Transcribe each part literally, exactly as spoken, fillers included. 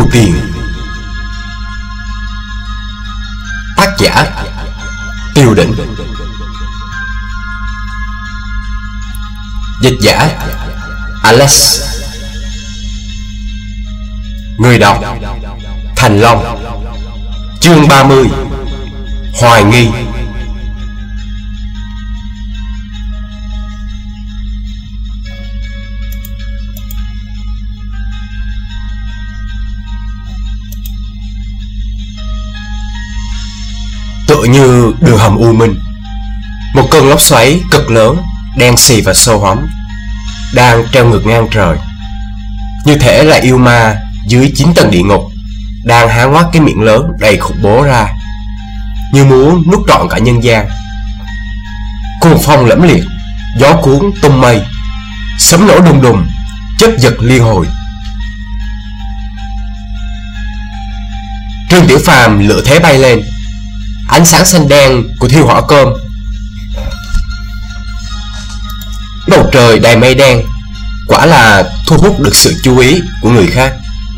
Tu Tiên. Tác giả Tiêu Đỉnh. Dịch giả Alex. Người đọc Thành Long. Chương ba mươi. Hoài nghi. Tựa như đường hầm u minh, một cơn lốc xoáy cực lớn, đen xì và sâu hoắm đang treo ngược ngang trời, như thể là yêu ma dưới chín tầng địa ngục đang há ngoác cái miệng lớn đầy khủng bố ra, như muốn nuốt trọn cả nhân gian. Cuồng phong lẫm liệt, gió cuốn tung mây, sấm nổ đùng đùng, chớp giật liên hồi. Trương Tiểu Phàm lựa thế bay lên, ánh sáng xanh đen của thiêu hỏa cơm. Bầu trời đầy mây đen, quả là thu hút được sự chú ý của người khác.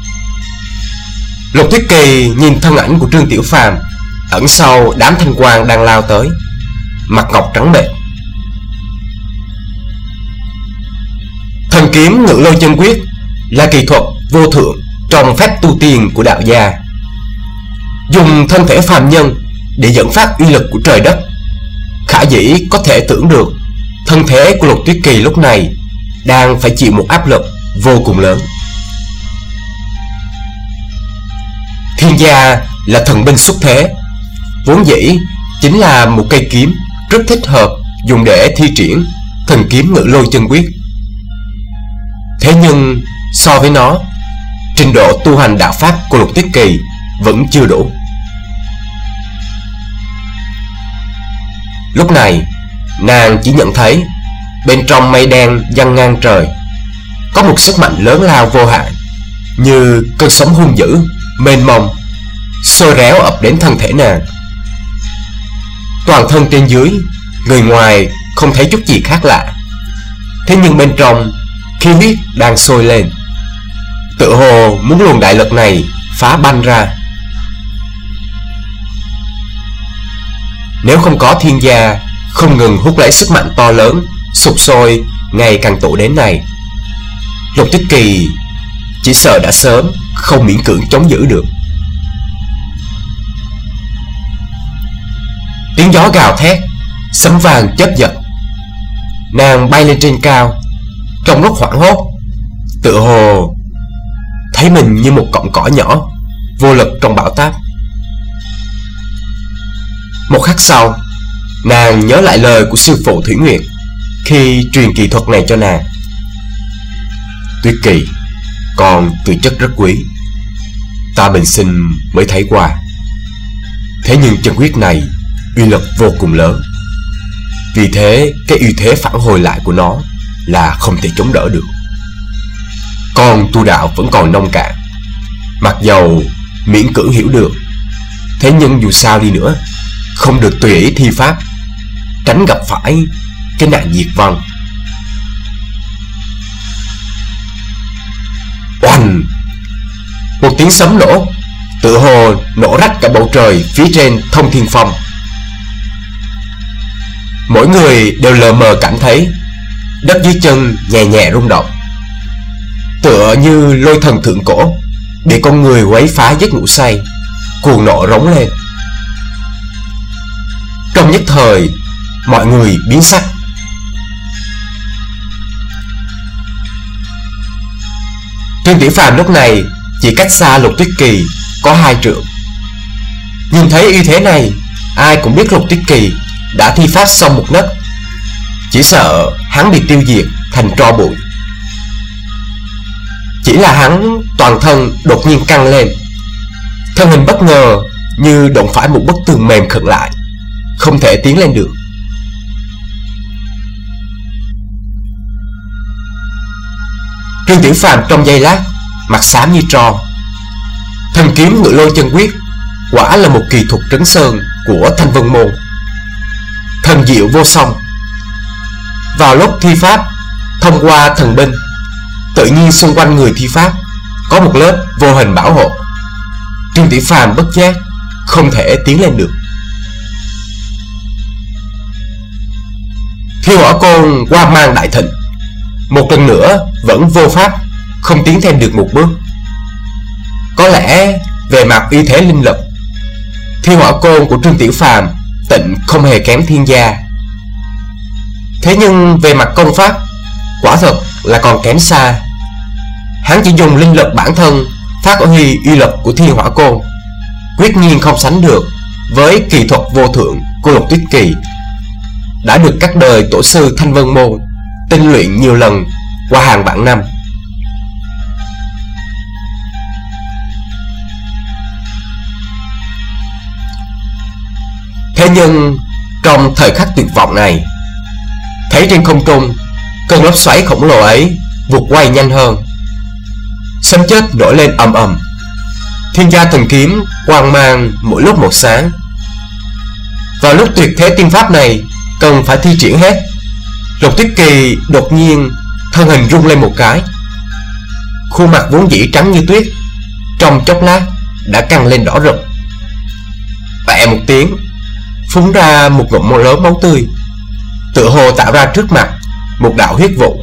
Lục Tuyết Kỳ nhìn thân ảnh của Trương Tiểu Phàm ẩn sau đám thanh quang đang lao tới, mặt ngọc trắng bệch. Thần kiếm Ngự Lôi Chân Quyết là kỳ thuật vô thượng trong phép tu tiên của đạo gia, dùng thân thể phàm nhân để dẫn phát uy lực của trời đất. Khả dĩ có thể tưởng được thân thể của Lục Tuyết Kỳ lúc này đang phải chịu một áp lực vô cùng lớn. Thiên gia là thần binh xuất thế, vốn dĩ chính là một cây kiếm rất thích hợp dùng để thi triển thần kiếm Ngự Lôi Chân Quyết. Thế nhưng so với nó, trình độ tu hành đạo pháp của Lục Tuyết Kỳ vẫn chưa đủ. Lúc này, nàng chỉ nhận thấy bên trong mây đen giăng ngang trời có một sức mạnh lớn lao vô hạn, như cơn sóng hung dữ, mênh mông, xôi réo ập đến thân thể nàng. Toàn thân trên dưới, người ngoài không thấy chút gì khác lạ, thế nhưng bên trong khí huyết đang sôi lên, tựa hồ muốn luồng đại lực này phá banh ra. Nếu không có thiên gia không ngừng hút lấy sức mạnh to lớn sục sôi ngày càng tụ đến này, Lục Tuyết Kỳ chỉ sợ đã sớm không miễn cưỡng chống giữ được. Tiếng gió gào thét, sấm vàng chớp giật. Nàng bay lên trên cao, trong lúc hoảng hốt, tựa hồ thấy mình như một cọng cỏ nhỏ, vô lực trong bão táp. Một khắc sau, nàng nhớ lại lời của sư phụ Thủy Nguyệt khi truyền kỳ thuật này cho nàng. Tuyết Kỳ, con tư chất rất quý, ta bình sinh mới thấy qua. Thế nhưng chân quyết này uy lực vô cùng lớn, vì thế cái uy thế phản hồi lại của nó là không thể chống đỡ được. Con tu đạo vẫn còn nông cạn, mặc dầu miễn cưỡng hiểu được, thế nhưng dù sao đi nữa, không được tùy ý thi pháp, tránh gặp phải cái nạn diệt vong. Oanh! Một tiếng sấm nổ, tựa hồ nổ rách cả bầu trời phía trên Thông Thiên Phong. Mỗi người đều lờ mờ cảm thấy đất dưới chân nhẹ nhẹ rung động, tựa như lôi thần thượng cổ bị con người quấy phá giấc ngủ say, cuồng nộ rống lên. Trong nhất thời, mọi người biến sắc. Trương Tiểu Phàm lúc này chỉ cách xa Lục Tuyết Kỳ có hai trượng. Nhìn thấy uy thế này, ai cũng biết Lục Tuyết Kỳ đã thi pháp xong một nấc, chỉ sợ hắn bị tiêu diệt thành tro bụi. Chỉ là hắn toàn thân đột nhiên căng lên, thân hình bất ngờ như đụng phải một bức tường mềm khựng lại, không thể tiến lên được. Trương Tiểu Phàm trong giây lát mặt xám như tro. Thần kiếm Ngự Lôi Chân Quyết quả là một kỳ thuật trấn sơn của Thanh Vân Môn, thần diệu vô song. Vào lúc thi pháp, thông qua thần binh, tự nhiên xung quanh người thi pháp có một lớp vô hình bảo hộ. Trương Tiểu Phàm bất giác không thể tiến lên được. Thiêu Hỏa Côn quang mang đại thịnh, một lần nữa vẫn vô pháp không tiến thêm được một bước. Có lẽ về mặt uy thế linh lực, Thiêu Hỏa Côn của Trương Tiểu Phàm tịnh không hề kém Thiên Gia. Thế nhưng về mặt công pháp, quả thật là còn kém xa. Hắn chỉ dùng linh lực bản thân phát huy uy lực của Thiên Hỏa Côn, quyết nhiên không sánh được với kỳ thuật vô thượng của Lục Tuyết Kỳ, đã được các đời tổ sư Thanh Vân Môn tinh luyện nhiều lần qua hàng vạn năm. Thế nhưng trong thời khắc tuyệt vọng này, thấy trên không trung cơn lốc xoáy khổng lồ ấy vụt quay nhanh hơn, sấm chớp nổi lên ầm ầm. Thiên Gia Thần Kiếm quang mang mỗi lúc một sáng. Vào lúc tuyệt thế tiên pháp này cần phải thi triển hết, Lục Tuyết Kỳ đột nhiên thân hình rung lên một cái, khuôn mặt vốn dĩ trắng như tuyết trong chốc lát đã căng lên đỏ rực. Bẹ một tiếng, phun ra một ngụm lớn máu tươi, tựa hồ tạo ra trước mặt một đạo huyết vụ.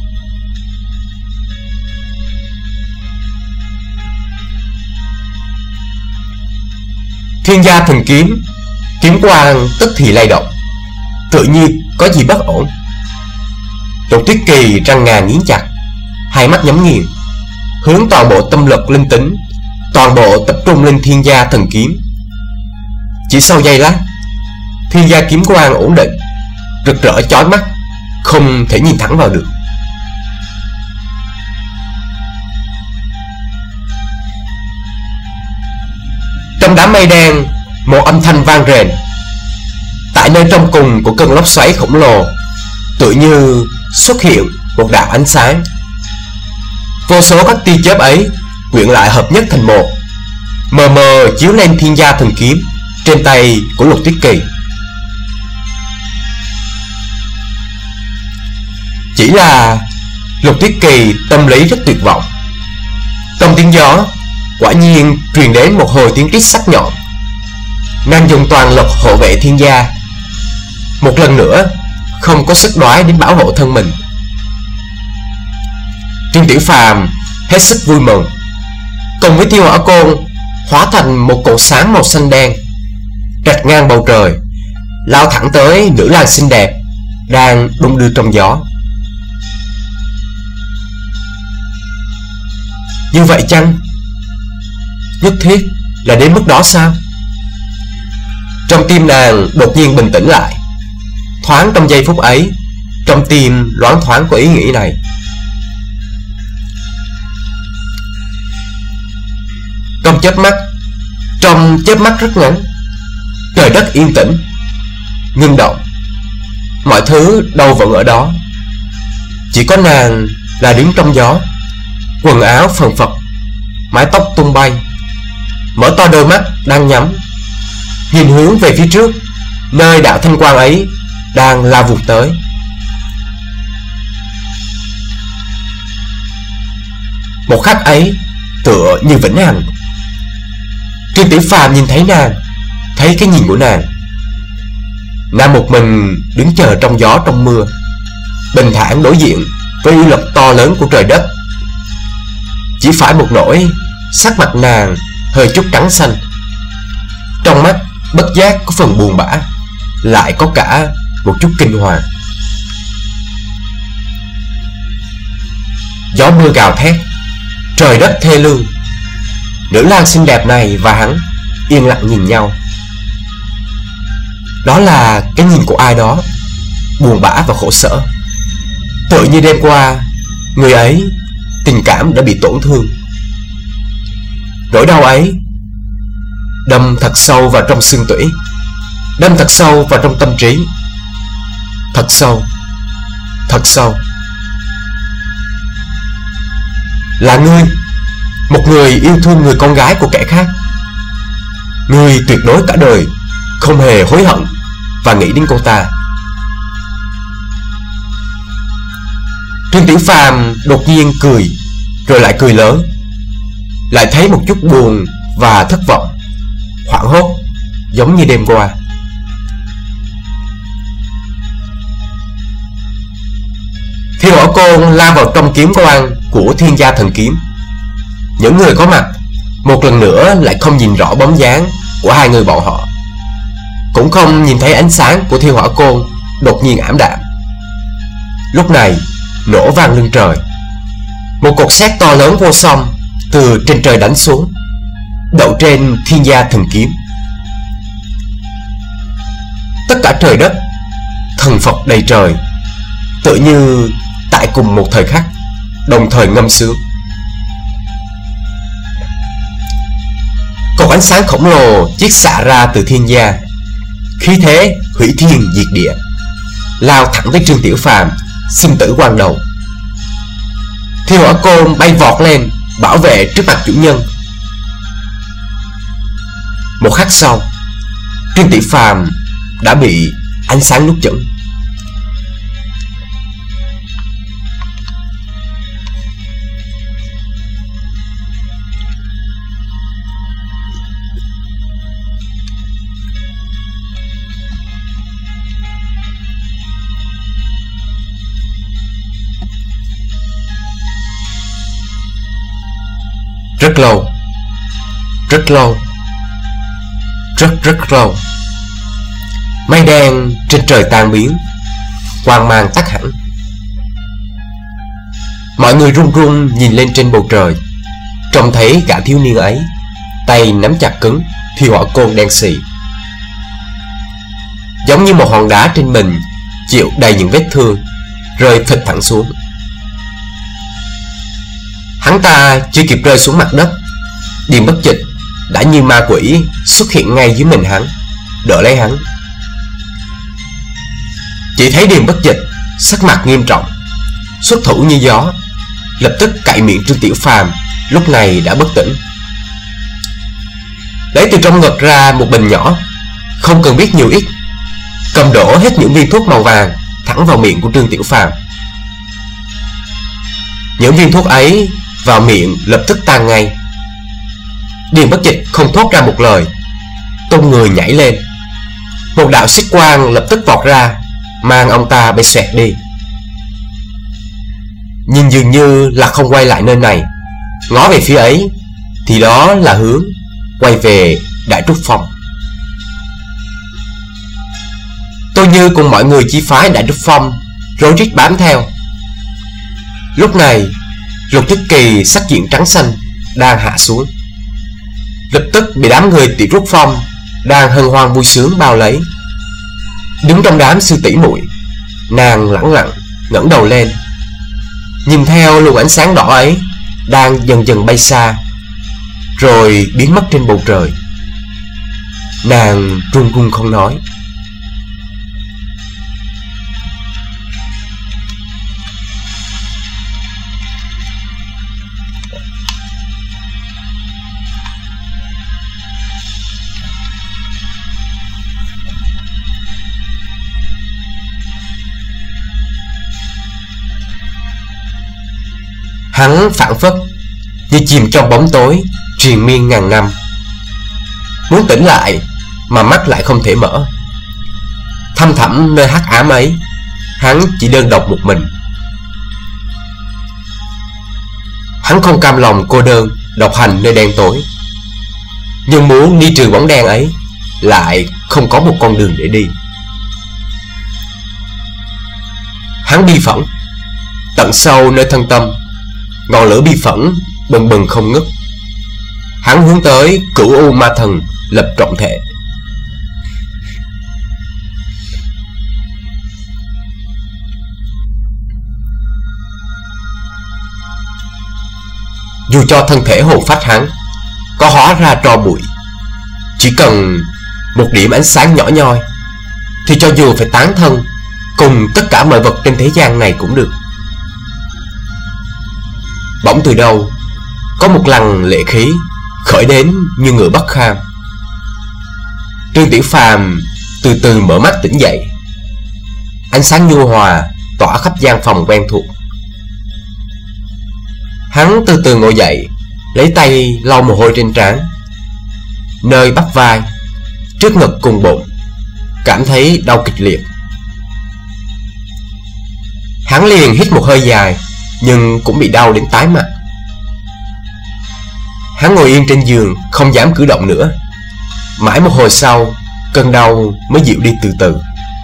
Thiên Gia Thần Kiếm, kiếm quang tức thì lay động, tự như có gì bất ổn. Lục Tuyết Kỳ răng ngà nghiến chặt, hai mắt nhắm nghiền, hướng toàn bộ tâm lực linh tính, toàn bộ tập trung lên Thiên Gia Thần Kiếm. Chỉ sau giây lát, Thiên Gia kiếm quang ổn định, rực rỡ chói mắt, không thể nhìn thẳng vào được. Trong đám mây đen, một âm thanh vang rền. Tại nơi trong cùng của cơn lốc xoáy khổng lồ, tự như xuất hiện một đạo ánh sáng. Vô số các tia chớp ấy quyện lại hợp nhất thành một, mờ mờ chiếu lên Thiên Gia Thần Kiếm trên tay của Lục Tuyết Kỳ. Chỉ là Lục Tuyết Kỳ tâm lý rất tuyệt vọng. Trong tiếng gió quả nhiên truyền đến một hồi tiếng rít sắc nhọn. Nàng dùng toàn lực hộ vệ Thiên Gia, một lần nữa không có sức đoái đến bảo hộ thân mình. Trương Tiểu Phàm hết sức vui mừng, cùng với Thiêu Hỏa Côn hóa thành một cột sáng màu xanh đen, rạch ngang bầu trời, lao thẳng tới nữ lang xinh đẹp đang đung đưa trong gió. Như vậy chăng? Nhất thiết là đến mức đó sao? Trong tim nàng đột nhiên bình tĩnh lại. Thoáng trong giây phút ấy, trong tim loáng thoáng có ý nghĩ này. Trong chớp mắt, trong chớp mắt rất ngắn, trời đất yên tĩnh, ngưng động. Mọi thứ đâu vẫn ở đó. Chỉ có nàng là đứng trong gió, quần áo phần phật, mái tóc tung bay, mở to đôi mắt đang nhắm, nhìn hướng về phía trước, nơi đạo thanh quang ấy đang lao vụt tới. Một khắc ấy tựa như vĩnh hằng. Trương Tiểu Phàm nhìn thấy nàng, thấy cái nhìn của nàng. Nàng một mình đứng chờ trong gió trong mưa, bình thản đối diện với uy lực to lớn của trời đất. Chỉ phải một nỗi sắc mặt nàng hơi chút trắng xanh, trong mắt bất giác có phần buồn bã, lại có cả một chút kinh hoàng. Gió mưa gào thét, trời đất thê lương. Nữ lang xinh đẹp này và hắn yên lặng nhìn nhau. Đó là cái nhìn của ai đó buồn bã và khổ sở. Tự như đêm qua, người ấy tình cảm đã bị tổn thương. Nỗi đau ấy đâm thật sâu vào trong xương tủy, đâm thật sâu vào trong tâm trí. Thật sâu, thật sâu. Là ngươi, một người yêu thương người con gái của kẻ khác. Ngươi tuyệt đối cả đời không hề hối hận và nghĩ đến cô ta. Trương Tiểu Phàm đột nhiên cười, rồi lại cười lớn. lại thấy một chút buồn và thất vọng, hoảng hốt, giống như đêm qua. Thiên Hỏa Côn lao vào trong kiếm quang của Thiên Gia Thần Kiếm. Những người có mặt một lần nữa lại không nhìn rõ bóng dáng của hai người bọn họ, cũng không nhìn thấy ánh sáng của Thiên Hỏa Côn đột nhiên ảm đạm. Lúc này nổ vang lưng trời, một cột sét to lớn vô song từ trên trời đánh xuống, đậu trên Thiên Gia Thần Kiếm. Tất cả trời đất, thần Phật đầy trời, tự như tại cùng một thời khắc đồng thời ngâm sướng. Cột ánh sáng khổng lồ chiết xạ ra từ Thiên Gia, khí thế hủy thiên diệt địa, lao thẳng tới Trương Tiểu Phàm, sinh tử quan đầu. Thiên Hỏa Côn bay vọt lên bảo vệ trước mặt chủ nhân. Một khắc sau, Trương Tiểu Phàm đã bị ánh sáng nuốt chửng. Rất lâu, rất lâu, rất rất lâu, mây đen trên trời tan biến, quang mang tắt hẳn. Mọi người run run nhìn lên trên bầu trời, trông thấy gã thiếu niên ấy tay nắm chặt cứng Thiên Hỏa Côn đen xì, giống như một hòn đá trên mình chịu đầy những vết thương, rơi thịt thẳng xuống. Hắn ta chưa kịp rơi xuống mặt đất, Điền Bất Dịch đã như ma quỷ xuất hiện ngay dưới mình hắn, đỡ lấy hắn. Chỉ thấy Điền Bất Dịch sắc mặt nghiêm trọng, xuất thủ như gió, lập tức cạy miệng Trương Tiểu Phàm lúc này đã bất tỉnh. Lấy từ trong ngực ra một bình nhỏ, không cần biết nhiều ít, cầm đổ hết những viên thuốc màu vàng thẳng vào miệng của Trương Tiểu Phàm. Những viên thuốc ấy vào miệng lập tức tan ngay. Điền Bất Dịch không thốt ra một lời, tung người nhảy lên. Một đạo xích quang lập tức vọt ra, mang ông ta bay xoẹt đi. Nhưng dường như là không quay lại nơi này. Ngó về phía ấy thì đó là hướng quay về Đại Trúc Phong. Tôi Như cùng mọi người chi phái Đại Trúc Phong rối rít bám theo. Lúc này Lục Nhất Kỳ sắc diện trắng xanh đang hạ xuống, lập tức bị đám người Tiểu Trúc Phong đang hân hoan vui sướng bao lấy. Đứng trong đám sư tỷ muội, nàng lẳng lặng ngẩng đầu lên, nhìn theo luồng ánh sáng đỏ ấy đang dần dần bay xa, rồi biến mất trên bầu trời. Nàng run run không nói. Hắn phảng phất như chìm trong bóng tối triền miên ngàn năm, muốn tỉnh lại mà mắt lại không thể mở. Thăm thẳm nơi hắc ám ấy, hắn chỉ đơn độc một mình. Hắn không cam lòng cô đơn độc hành nơi đen tối, nhưng muốn đi trừ bóng đen ấy lại không có một con đường để đi. Hắn bi phẫn, tận sâu nơi thân tâm, ngọn lửa bi phẫn bừng bừng không ngứt. Hắn hướng tới Cửu U Ma Thần lập trọng thể. Dù cho thân thể hồn phách hắn có hóa ra tro bụi, chỉ cần một điểm ánh sáng nhỏ nhoi thì cho dù phải tán thân cùng tất cả mọi vật trên thế gian này cũng được. Bỗng từ đâu có một làn lệ khí khởi đến như người bất kham. Trương Tiểu Phàm từ từ mở mắt tỉnh dậy. Ánh sáng nhu hòa tỏa khắp gian phòng quen thuộc. Hắn từ từ ngồi dậy, lấy tay lau mồ hôi trên trán. Nơi bắp vai, trước ngực cùng bụng cảm thấy đau kịch liệt. Hắn liền hít một hơi dài, nhưng cũng bị đau đến tái mặt. Hắn ngồi yên trên giường, không dám cử động nữa. Mãi một hồi sau, cơn đau mới dịu đi từ từ.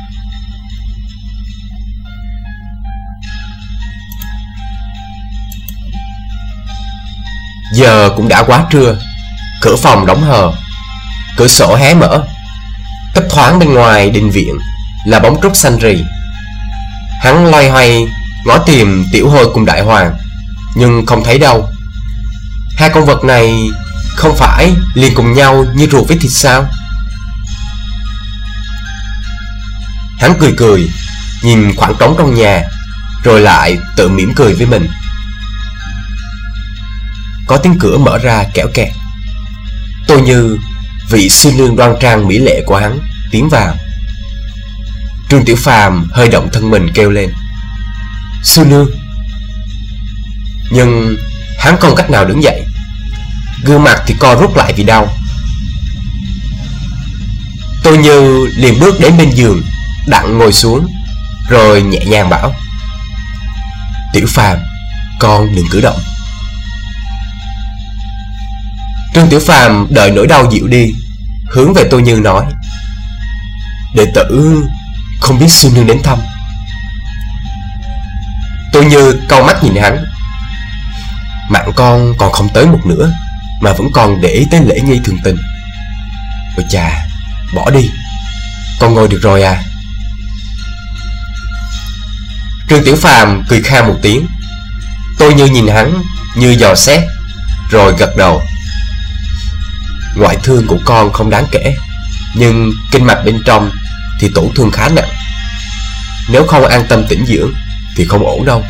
Giờ cũng đã quá trưa. Cửa phòng đóng hờ, cửa sổ hé mở. Thấp thoáng bên ngoài đình viện là bóng trúc xanh rì. Hắn loay hoay ngó tìm Tiểu Hôi cùng Đại Hoàng, nhưng không thấy đâu. Hai con vật này không phải liền cùng nhau như ruột với thịt sao? Hắn cười cười, nhìn khoảng trống trong nhà, rồi lại tự mỉm cười với mình. Có tiếng cửa mở ra kẽo kẹt. Tôi Như, vị sư nương đoan trang mỹ lệ của hắn, tiến vào. Trương Tiểu Phàm hơi động thân mình kêu lên: "Sư nương!" Nhưng hắn không cách nào đứng dậy, gương mặt thì co rút lại vì đau. Tôi Như liền bước đến bên giường, đặng ngồi xuống, rồi nhẹ nhàng bảo: "Tiểu Phàm, con đừng cử động." Trương Tiểu Phàm đợi nỗi đau dịu đi, hướng về Tôi Như nói: "Đệ tử không biết sư nương đến thăm." Tôi Như cau mắt nhìn hắn: "Mạng con còn không tới một nửa mà vẫn còn để ý tới lễ nghi thường tình. Ôi chà, bỏ đi, con ngồi được rồi à." Trương Tiểu Phàm cười kha một tiếng. Tôi Như nhìn hắn như dò xét, rồi gật đầu: "Ngoại thương của con không đáng kể, nhưng kinh mạch bên trong thì tổn thương khá nặng. Nếu không an tâm tĩnh dưỡng thì không ổn đâu."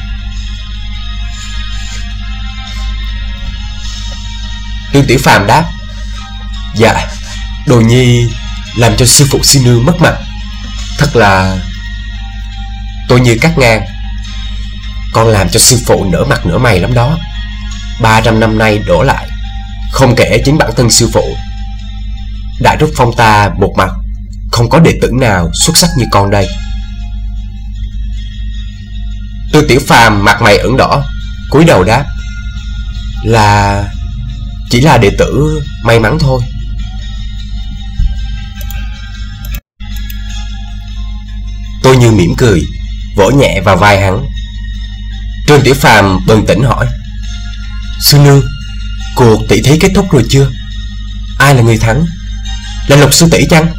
Trương Tiểu Phàm đáp: "Dạ, đồ nhi làm cho sư phụ sư nương mất mặt, thật là..." Tôi Như cắt ngang: "Con làm cho sư phụ nở mặt nở mày lắm đó. Ba trăm năm nay đổ lại, không kể chính bản thân sư phụ, đã rút phong ta một mặt, không có đệ tử nào xuất sắc như con đây." Trương Tiểu Phàm mặt mày ửng đỏ, cúi đầu đáp: "Là... chỉ là đệ tử may mắn thôi." Tôi Như mỉm cười, vỗ nhẹ vào vai hắn. Trương Tiểu Phàm bừng tỉnh hỏi: "Sư nương, cuộc tỷ thí kết thúc rồi chưa? Ai là người thắng? Là Lục sư tỷ chăng?"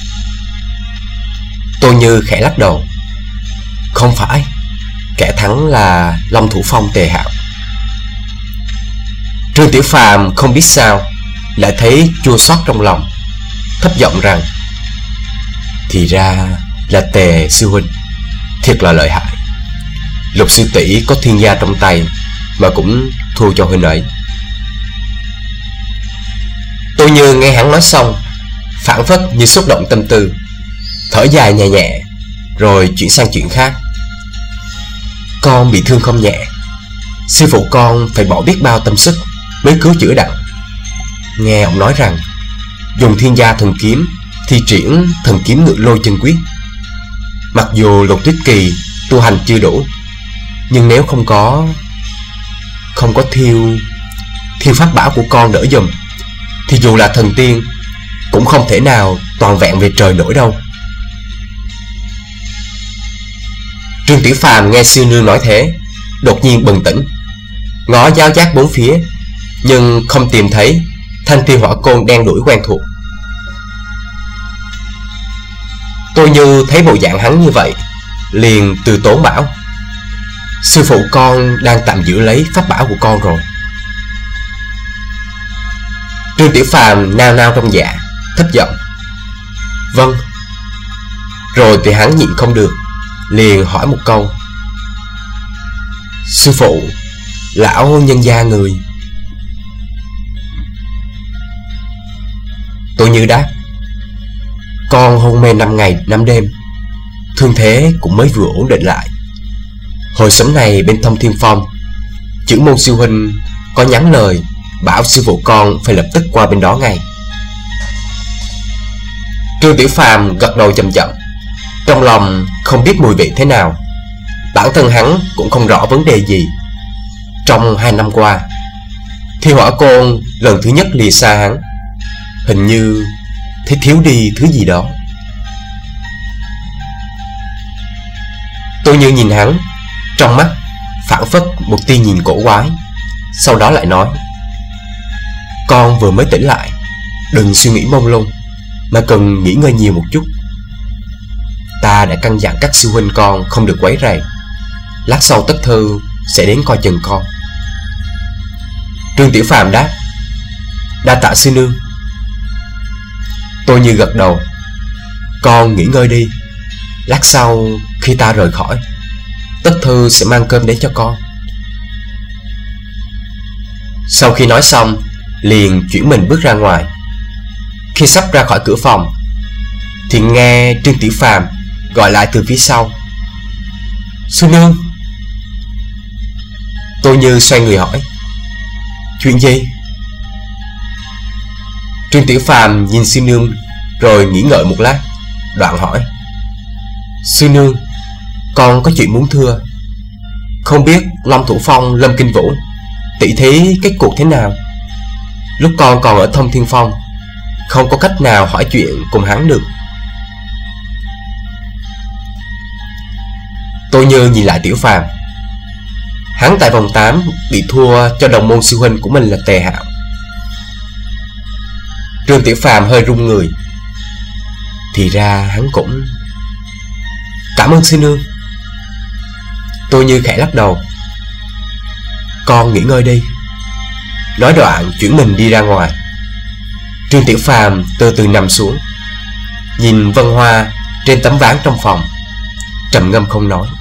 Tôi Như khẽ lắc đầu: "Không phải, kẻ thắng là Long Thủ Phong Tề Hạo." Trương Tiểu Phàm không biết sao lại thấy chua xót trong lòng, thấp giọng rằng: "Thì ra là Tề sư huynh, thiệt là lợi hại. Lục sư tỷ có thiên gia trong tay mà cũng thua cho huynh ấy." Tôi Như nghe hắn nói xong, phảng phất như xúc động tâm tư, thở dài nhẹ nhẹ, rồi chuyển sang chuyện khác: "Con bị thương không nhẹ, sư phụ con phải bỏ biết bao tâm sức mới cứu chữa đặng. Nghe ông nói rằng dùng thiên gia thần kiếm thi triển thần kiếm ngự lôi chân quyết. Mặc dù Lục Tuyết Kỳ tu hành chưa đủ, nhưng nếu không có Không có thiêu Thiêu pháp bảo của con đỡ giùm, thì dù là thần tiên cũng không thể nào toàn vẹn về trời nổi đâu." Trương Tiểu Phàm nghe sư nương nói thế, đột nhiên bừng tỉnh, ngó giáo giác bốn phía, nhưng không tìm thấy thanh thiên hỏa côn đen đuổi quen thuộc. Tôi Như thấy bộ dạng hắn như vậy, liền từ tốn bảo: "Sư phụ con đang tạm giữ lấy pháp bảo của con rồi." Trương Tiểu Phàm nao nao trong dạ, thấp giọng: "Vâng." Rồi thì hắn nhịn không được, liền hỏi một câu: "Sư phụ, lão nhân gia người..." Tôi Như đáp: "Con hôn mê năm ngày năm đêm, thương thế cũng mới vừa ổn định lại. Hồi sớm này bên Thông Thiên Phong, Chưởng môn sư huynh có nhắn lời bảo sư phụ con phải lập tức qua bên đó ngay. Trương Tiểu Phàm gật đầu chậm chậm, trong lòng không biết mùi vị thế nào. Bản thân hắn cũng không rõ vấn đề gì. Trong hai năm qua, Thi Hỏa Côn lần thứ nhất lìa xa hắn, hình như thấy thiếu đi thứ gì đó. Tôi như nhìn hắn, trong mắt phảng phất một tia nhìn cổ quái. Sau đó lại nói: con vừa mới tỉnh lại, đừng suy nghĩ mông lung, mà cần nghỉ ngơi nhiều một chút. Ta đã căn dặn các sư huynh con không được quấy rầy. Lát sau Tất Thư sẽ đến coi chừng con. Trương Tiểu Phàm đáp: đa tạ sư nương. Tôi như gật đầu: con nghỉ ngơi đi. Lát sau khi ta rời khỏi, Tất Thư sẽ mang cơm đến cho con. Sau khi nói xong, liền chuyển mình bước ra ngoài. Khi sắp ra khỏi cửa phòng, thì nghe Trương Tiểu Phàm gọi lại từ phía sau: sư nương. Tôi như xoay người hỏi: chuyện gì? Trương Tiểu Phàm nhìn sư nương rồi nghĩ ngợi một lát, đoạn hỏi: sư nương, con có chuyện muốn thưa. Không biết Long Thủ Phong, Lâm Kinh Vũ tỷ thí kết cuộc thế nào? Lúc con còn ở Thông Thiên Phong, không có cách nào hỏi chuyện cùng hắn được. Tôi như nhìn lại Tiểu Phàm. Hắn tại vòng tám bị thua cho đồng môn sư huynh của mình là Tề Hạo. Trương Tiểu Phàm hơi run người. Thì ra hắn cũng... Cảm ơn sư nương. Tôi như khẽ lắc đầu: con nghỉ ngơi đi. Nói đoạn chuyển mình đi ra ngoài. Trương Tiểu Phàm từ từ nằm xuống, nhìn vân hoa trên tấm ván trong phòng, trầm ngâm không nói.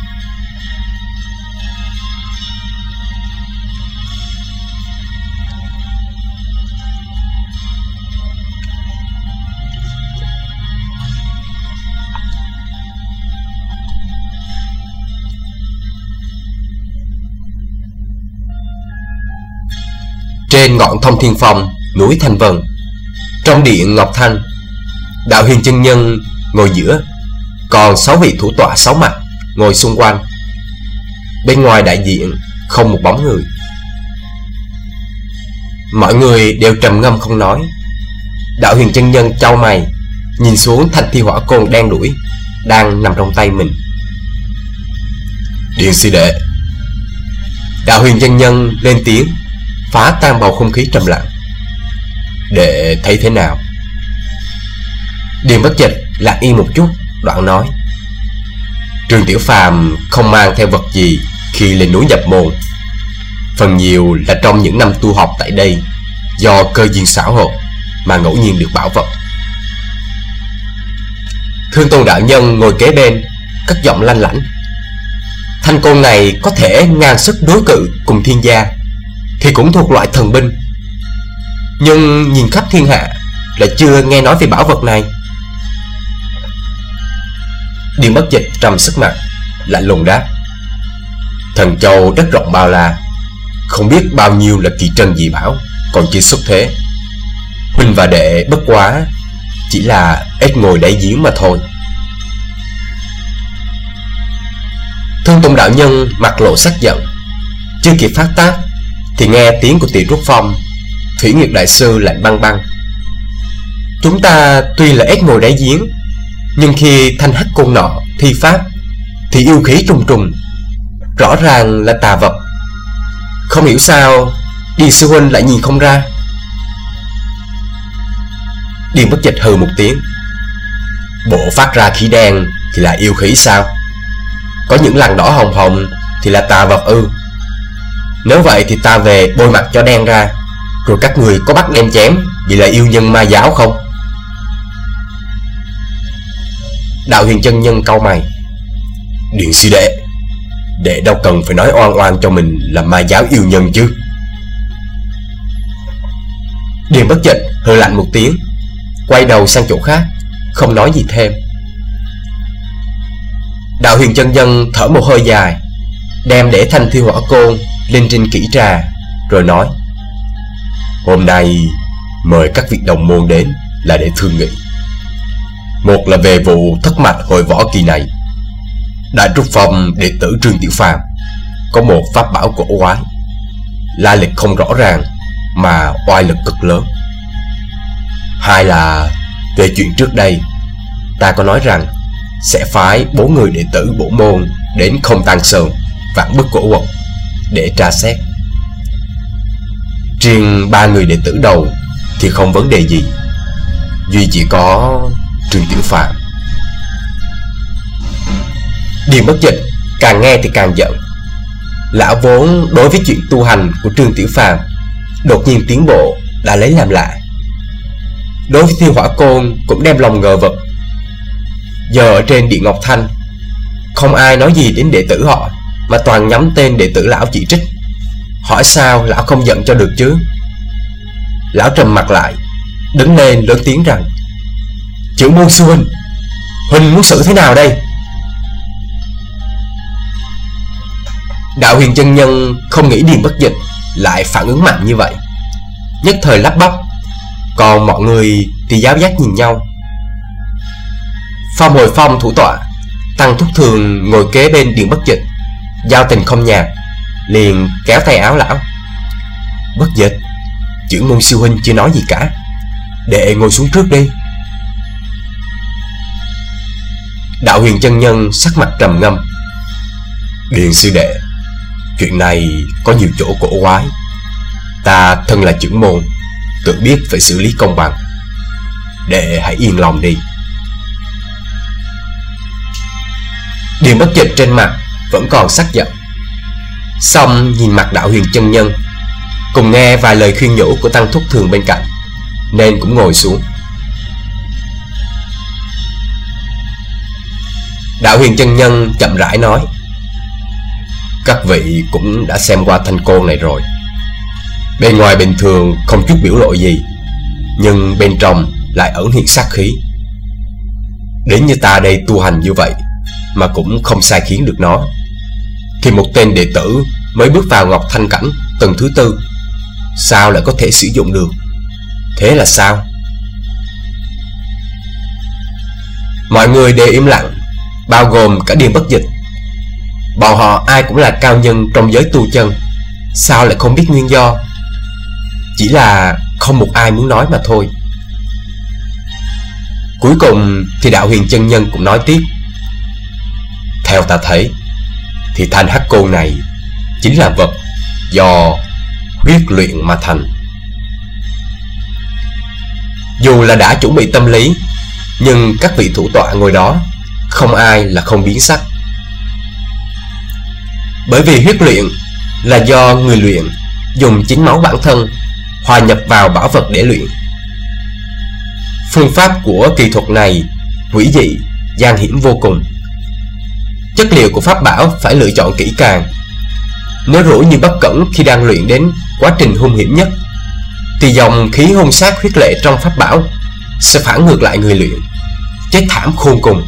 Trên ngọn Thông Thiên Phong, núi Thanh Vân, trong điện Ngọc Thanh, Đạo Huyền chân nhân ngồi giữa, còn sáu vị thủ tọa sáu mặt ngồi xung quanh. Bên ngoài đại diện không một bóng người. Mọi người đều trầm ngâm không nói. Đạo Huyền chân nhân chau mày, nhìn xuống thanh thi hỏa côn đen đuổi đang nằm trong tay mình. Điền sư đệ. Đạo Huyền chân nhân lên tiếng, phá tan bầu không khí trầm lặng. Để thấy thế nào? Điền Bất Dịch lặng yên một chút, đoạn nói: Trương Tiểu Phàm không mang theo vật gì khi lên núi nhập môn. Phần nhiều là trong những năm tu học tại đây, do cơ duyên xảo hợp mà ngẫu nhiên được bảo vật. Thương Tôn đạo nhân ngồi kế bên, cất giọng lanh lảnh: Thanh côn này có thể ngang sức đối cự cùng thiên gia thì cũng thuộc loại thần binh, nhưng nhìn khắp thiên hạ lại chưa nghe nói về bảo vật này. Điền Bất Dịch trầm sức mặt, lạnh lùng đáp: Thần châu đất rộng bao la, không biết bao nhiêu là kỳ trân dị bảo còn chưa xuất thế. Huynh và đệ bất quá chỉ là ếch ngồi đáy giếng mà thôi. Thương Tôn đạo nhân mặt lộ sắc giận, chưa kịp phát tác thì nghe tiếng của Tỷ Trúc Phong, Thủy Nguyệt đại sư lạnh băng băng: Chúng ta tuy là ếch ngồi đáy giếng, nhưng khi thanh hắc côn nọ thi pháp thì yêu khí trùng trùng, rõ ràng là tà vật. Không hiểu sao Điền sư huynh lại nhìn không ra. Điền Bất Dịch hừ một tiếng: Bộ phát ra khí đen thì là yêu khí sao? Có những lằn đỏ hồng hồng thì là tà vật ư? Nếu vậy thì ta về bôi mặt cho đen ra, rồi các người có bắt đem chém vì là yêu nhân ma giáo không? Đạo Huyền chân nhân cau mày: Điền sư đệ, đệ đâu cần phải nói oan oan cho mình là ma giáo yêu nhân chứ. Điền Bất Dịch hừ lạnh một tiếng, quay đầu sang chỗ khác, không nói gì thêm. Đạo Huyền chân nhân thở một hơi dài, đem để thanh thi hỏa côn lên trên kỹ trà, rồi nói: Hôm nay mời các vị đồng môn đến là để thương nghị. Một là về vụ thất mạch hội võ kỳ này. Đại trúc phong đệ tử Trương Tiểu Phàm có một pháp bảo cổ quái, lai lịch không rõ ràng mà oai lực cực lớn. Hai là về chuyện trước đây ta có nói rằng sẽ phái bốn người đệ tử bổ môn đến Không Tang Sơn, Vạn Bức Cổ Quật để tra xét. Riêng ba người đệ tử đầu thì không vấn đề gì, duy chỉ có Trương Tiểu Phàm. Điền Bất Dịch càng nghe thì càng giận. Lão vốn đối với chuyện tu hành của Trương Tiểu Phàm đột nhiên tiến bộ đã lấy làm lạ. Đối với Thiên Hỏa Côn cũng đem lòng ngờ vực. Giờ ở trên Điện Ngọc Thanh không ai nói gì đến đệ tử họ, mà toàn nhắm tên đệ tử lão chỉ trích. Hỏi sao lão không giận cho được chứ? Lão trầm mặt lại, đứng lên lớn tiếng rằng: Chữ Môn sư huynh, huynh muốn xử thế nào đây? Đạo Huyền chân nhân không nghĩ Điền Bất Dịch lại phản ứng mạnh như vậy, nhất thời lắp bắp. Còn mọi người thì giáo giác nhìn nhau. Phong Hồi Phong thủ tọa Tăng Thúc Thường ngồi kế bên Điền Bất Dịch, giao tình không nhạt, liền kéo tay áo lão: Bất Dịch, Chữ Môn sư huynh chưa nói gì cả, đệ ngồi xuống trước đi. Đạo Huyền chân nhân sắc mặt trầm ngâm: Điền sư đệ, chuyện này có nhiều chỗ cổ quái. Ta thân là trưởng môn, tự biết phải xử lý công bằng. Đệ hãy yên lòng đi. Điền Bất Dịch trên mặt vẫn còn sắc giận, song nhìn mặt Đạo Huyền chân nhân, cùng nghe vài lời khuyên nhủ của Tăng Thúc Thường bên cạnh, nên cũng ngồi xuống. Đạo Huyền chân nhân chậm rãi nói: Các vị cũng đã xem qua thanh côn này rồi. Bên ngoài bình thường không chút biểu lộ gì, nhưng bên trong lại ẩn hiện sát khí. Đến như ta đây tu hành như vậy mà cũng không sai khiến được nó, thì một tên đệ tử mới bước vào Ngọc Thanh cảnh tầng thứ tư sao lại có thể sử dụng được? Thế là sao? Mọi người đều im lặng, bao gồm cả Điền Bất Dịch. Bọn họ ai cũng là cao nhân trong giới tu chân, sao lại không biết nguyên do? Chỉ là không một ai muốn nói mà thôi. Cuối cùng thì Đạo Huyền chân nhân cũng nói tiếp: Theo ta thấy thì thanh hắc côn này chính là vật do huyết luyện mà thành. Dù là đã chuẩn bị tâm lý, nhưng các vị thủ tọa ngồi đó không ai là không biến sắc. Bởi vì huyết luyện là do người luyện dùng chính máu bản thân hòa nhập vào bảo vật để luyện. Phương pháp của kỳ thuật này quỷ dị, gian hiểm vô cùng. Chất liệu của pháp bảo phải lựa chọn kỹ càng. Nếu rủi như bất cẩn khi đang luyện đến quá trình hung hiểm nhất, thì dòng khí hung sát huyết lệ trong pháp bảo sẽ phản ngược lại người luyện, chết thảm khôn cùng.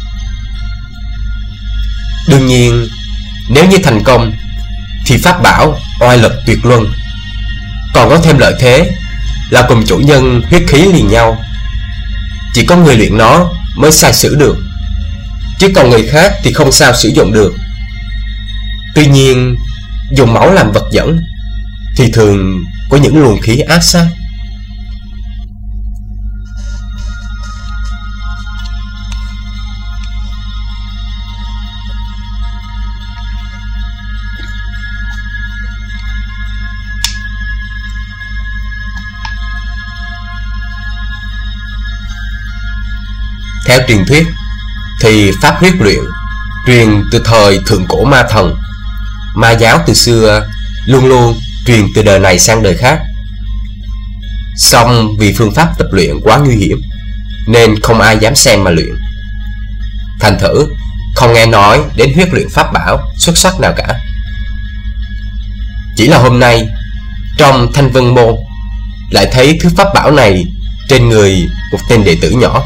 Đương nhiên, nếu như thành công thì pháp bảo oai lực tuyệt luân, còn có thêm lợi thế là cùng chủ nhân huyết khí liền nhau. Chỉ có người luyện nó mới sai sử được, chứ còn người khác thì không sao sử dụng được. Tuy nhiên, dùng máu làm vật dẫn thì thường có những luồng khí ác sát. Theo truyền thuyết thì pháp huyết luyện truyền từ thời thượng cổ ma thần. Ma giáo từ xưa luôn luôn truyền từ đời này sang đời khác. Song vì phương pháp tập luyện quá nguy hiểm nên không ai dám xem mà luyện. Thành thử không nghe nói đến huyết luyện pháp bảo xuất sắc nào cả. Chỉ là hôm nay trong Thanh Vân Môn lại thấy thứ pháp bảo này trên người một tên đệ tử nhỏ.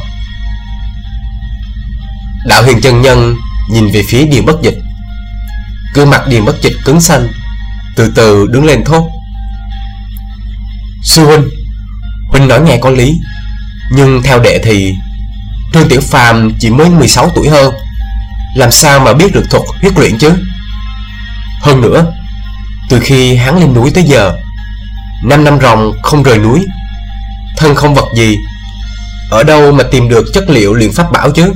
Đạo Huyền chân nhân nhìn về phía Điền Bất Dịch. Gương mặt Điền Bất Dịch cứng xanh, từ từ đứng lên thốt: Sư huynh, huynh nói nghe có lý, nhưng theo đệ thì Trương Tiểu Phàm chỉ mới mười sáu tuổi hơn, làm sao mà biết được thuật huyết luyện chứ? Hơn nữa, từ khi hắn lên núi tới giờ, năm năm ròng không rời núi, thân không vật gì, ở đâu mà tìm được chất liệu luyện pháp bảo chứ?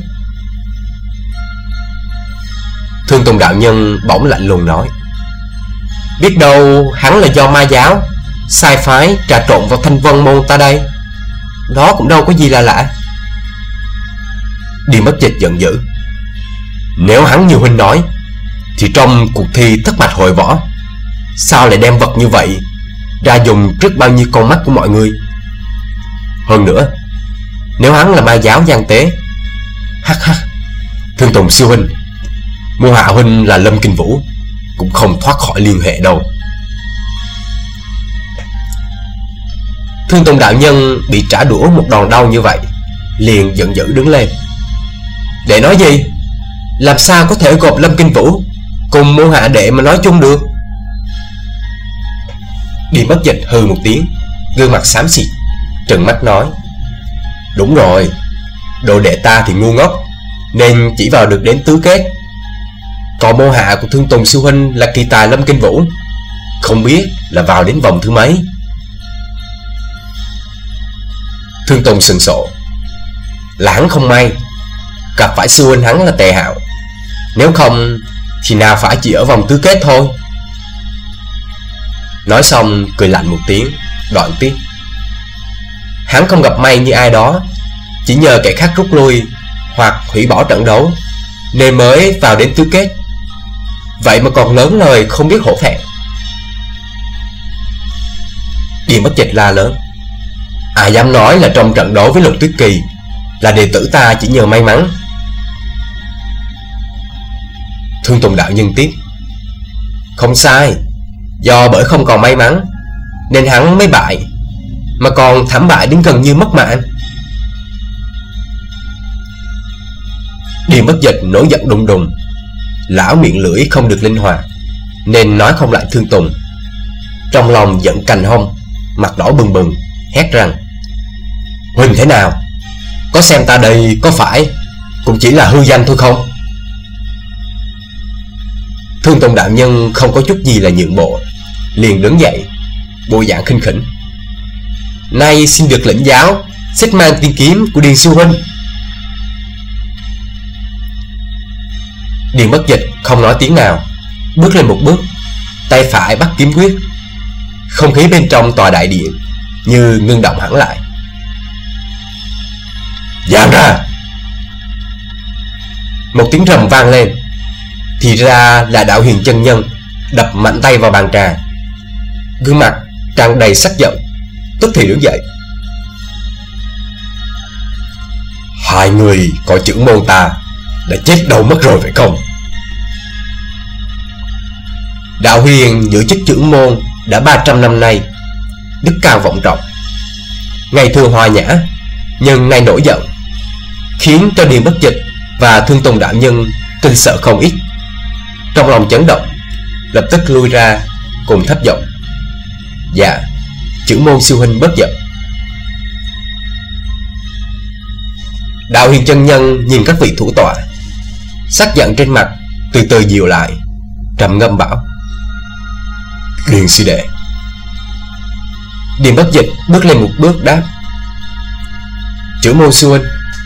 Thương Tùng đạo nhân bỗng lạnh lùng nói: biết đâu hắn là do ma giáo sai phái trà trộn vào Thanh Vân môn ta đây, đó cũng đâu có gì là lạ. Điền Bất Dịch giận dữ: nếu hắn như huynh nói, thì trong cuộc thi thất mạch hội võ, sao lại đem vật như vậy ra dùng trước bao nhiêu con mắt của mọi người? Hơn nữa, nếu hắn là ma giáo gian tế, hắc hắc, Thương Tùng sư huynh, Môn hạ huynh là Lâm Kinh Vũ cũng không thoát khỏi liên hệ đâu. Thương Tùng đạo nhân bị trả đũa một đòn đau như vậy, liền giận dữ đứng lên: để nói gì? Làm sao có thể gộp Lâm Kinh Vũ cùng môn hạ đệ mà nói chung được? Điền Bất Dịch hừ một tiếng, gương mặt xám xịt, trừng mắt nói: đúng rồi, đồ đệ ta thì ngu ngốc, nên chỉ vào được đến tứ kết. Còn môn hạ của Thương Tùng sư huynh là kỳ tài Lâm Kinh Vũ, không biết là vào đến vòng thứ mấy. Thương Tùng sừng sộ: là hắn không may gặp phải sư huynh hắn là Tề Hạo, nếu không thì nào phải chỉ ở vòng tứ kết thôi. Nói xong cười lạnh một tiếng, đoạn tiếp: hắn không gặp may như ai đó, chỉ nhờ kẻ khác rút lui hoặc hủy bỏ trận đấu nên mới vào đến tứ kết. Vậy mà còn lớn lời không biết hổ thẹn. Điền Bất Dịch la lớn: ai dám nói là trong trận đấu với Lục Tuyết Kỳ là đệ tử ta chỉ nhờ may mắn? Thương Tùng đạo nhân tiếp: không sai, do bởi không còn may mắn nên hắn mới bại, mà còn thảm bại đến gần như mất mạng. Điền Bất Dịch nổi giận đùng đùng, lão miệng lưỡi không được linh hoạt nên nói không lại Thương Tùng. Trong lòng giận cành hông, mặt đỏ bừng bừng, hét rằng: huynh thế nào? Có xem ta đây có phải cũng chỉ là hư danh thôi không? Thương Tùng đạo nhân không có chút gì là nhượng bộ, liền đứng dậy, bộ dạng khinh khỉnh: nay xin được lĩnh giáo xích mang tiên kiếm của Điền sư huynh. Điền Bất Dịch không nói tiếng nào, bước lên một bước, tay phải bắt kiếm quyết. Không khí bên trong tòa đại điện như ngưng động hẳn lại. Dám ra! Một tiếng rầm vang lên, thì ra là Đạo Huyền chân nhân đập mạnh tay vào bàn trà, gương mặt tràn đầy sắc giận, tức thì đứng dậy: hai người coi chữ môn ta đã chết đâu mất rồi phải không? Đạo Huyền giữ chức trưởng môn đã ba trăm năm nay, đức cao vọng trọng, ngày thường hòa nhã, nhưng nay nổi giận, khiến cho Điền Bất Dịch và Thương Tùng đạo nhân kinh sợ không ít. Trong lòng chấn động, lập tức lui ra, cùng thấp giọng: dạ, trưởng môn sư huynh bất giận. Đạo Huyền chân nhân nhìn các vị thủ tọa, sắc giận trên mặt từ từ dịu lại, trầm ngâm bảo: Điền sư đệ. Điền Bất Dịch bước lên một bước đáp: trưởng môn sư huynh.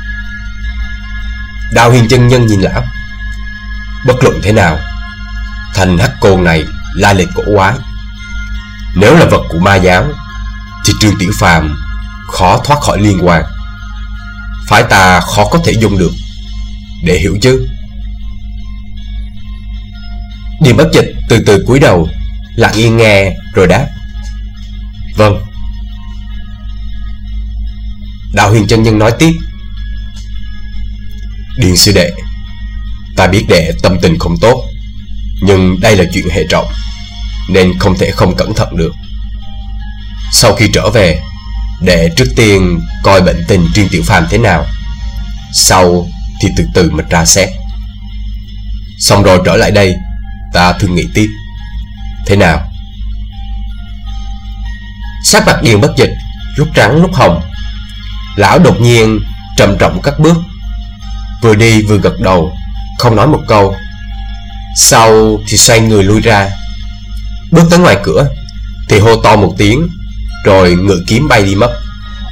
Đạo Huyền chân nhân nhìn lão: bất luận thế nào, thành hắc côn này lai lịch cổ quái, nếu là vật của ma giáo thì Trương Tiểu Phàm khó thoát khỏi liên quan, phải ta khó có thể dùng được, để hiểu chứ. Điền Bất Dịch từ từ cúi đầu, lặng yên nghe rồi đáp: vâng. Đạo Huyền chân nhân nói tiếp: Điền sư đệ, ta biết đệ tâm tình không tốt, nhưng đây là chuyện hệ trọng, nên không thể không cẩn thận được. Sau khi trở về, đệ trước tiên coi bệnh tình Trương Tiểu Phàm thế nào, sau thì từ từ mà tra xét. Xong rồi trở lại đây, ta thương nghị tiếp. Thế nào? Sắc mặt Điền Bất Dịch lúc trắng lúc hồng. Lão đột nhiên trầm trọng cất bước, vừa đi vừa gật đầu, không nói một câu. Sau thì xoay người lui ra. Bước tới ngoài cửa thì hô to một tiếng, rồi ngự kiếm bay đi mất.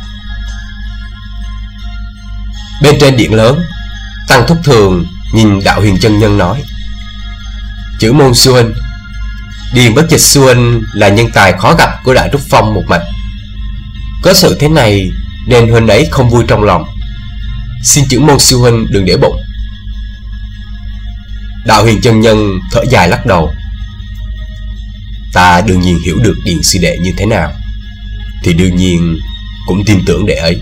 Bên trên điện lớn, Tăng Thúc Thường nhìn Đạo Huyền chân nhân nói: Chữ môn sư huynh, Điền Bất Dịch sư huynh là nhân tài khó gặp của Đại Trúc Phong một mạch. Có sự thế này nên huynh ấy không vui trong lòng, xin chữ môn sư huynh đừng để bụng. Đạo Huyền chân nhân thở dài lắc đầu: Ta đương nhiên hiểu được Điền sư đệ như thế nào, thì đương nhiên cũng tin tưởng đệ ấy.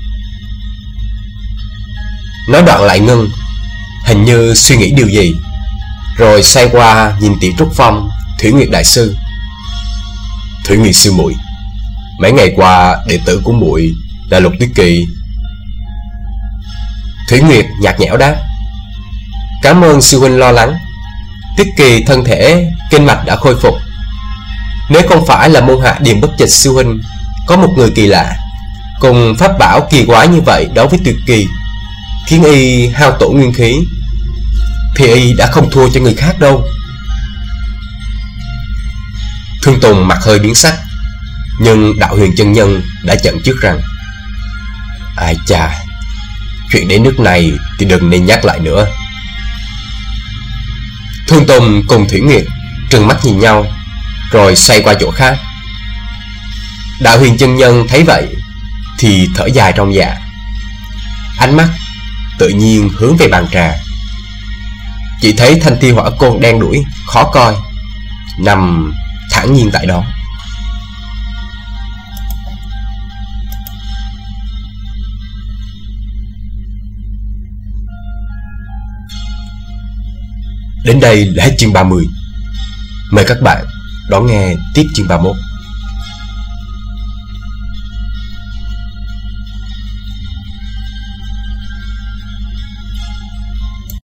Nói đoạn lại ngưng, hình như suy nghĩ điều gì, rồi xoay qua nhìn Tiểu Trúc Phong, Thủy Nguyệt đại sư. Thủy Nguyệt sư muội, mấy ngày qua đệ tử của muội là Lục Tuyết Kỳ. Thủy Nguyệt nhạt nhẽo đáp: Cảm ơn sư huynh lo lắng. Tuyết Kỳ thân thể kinh mạch đã khôi phục. Nếu không phải là môn hạ Điền Bất Dịch sư huynh có một người kỳ lạ cùng pháp bảo kỳ quái như vậy đối với Tuyết Kỳ, khiến y hao tổn nguyên khí, thì y đã không thua cho người khác đâu. Thương Tùng mặt hơi biến sắc, nhưng Đạo Huyền chân nhân đã chặn trước rằng: Ai chà, chuyện đến nước này thì đừng nên nhắc lại nữa. Thương Tùng cùng Thủy Nguyệt trừng mắt nhìn nhau, rồi xoay qua chỗ khác. Đạo Huyền chân nhân thấy vậy thì thở dài trong dạ, ánh mắt tự nhiên hướng về bàn trà. Chỉ thấy thanh thi hỏa côn đen đuổi khó coi nằm thản nhiên tại đó. Đến đây là hết chương ba mươi. Mời các bạn đón nghe tiếp chương ba mươi mốt.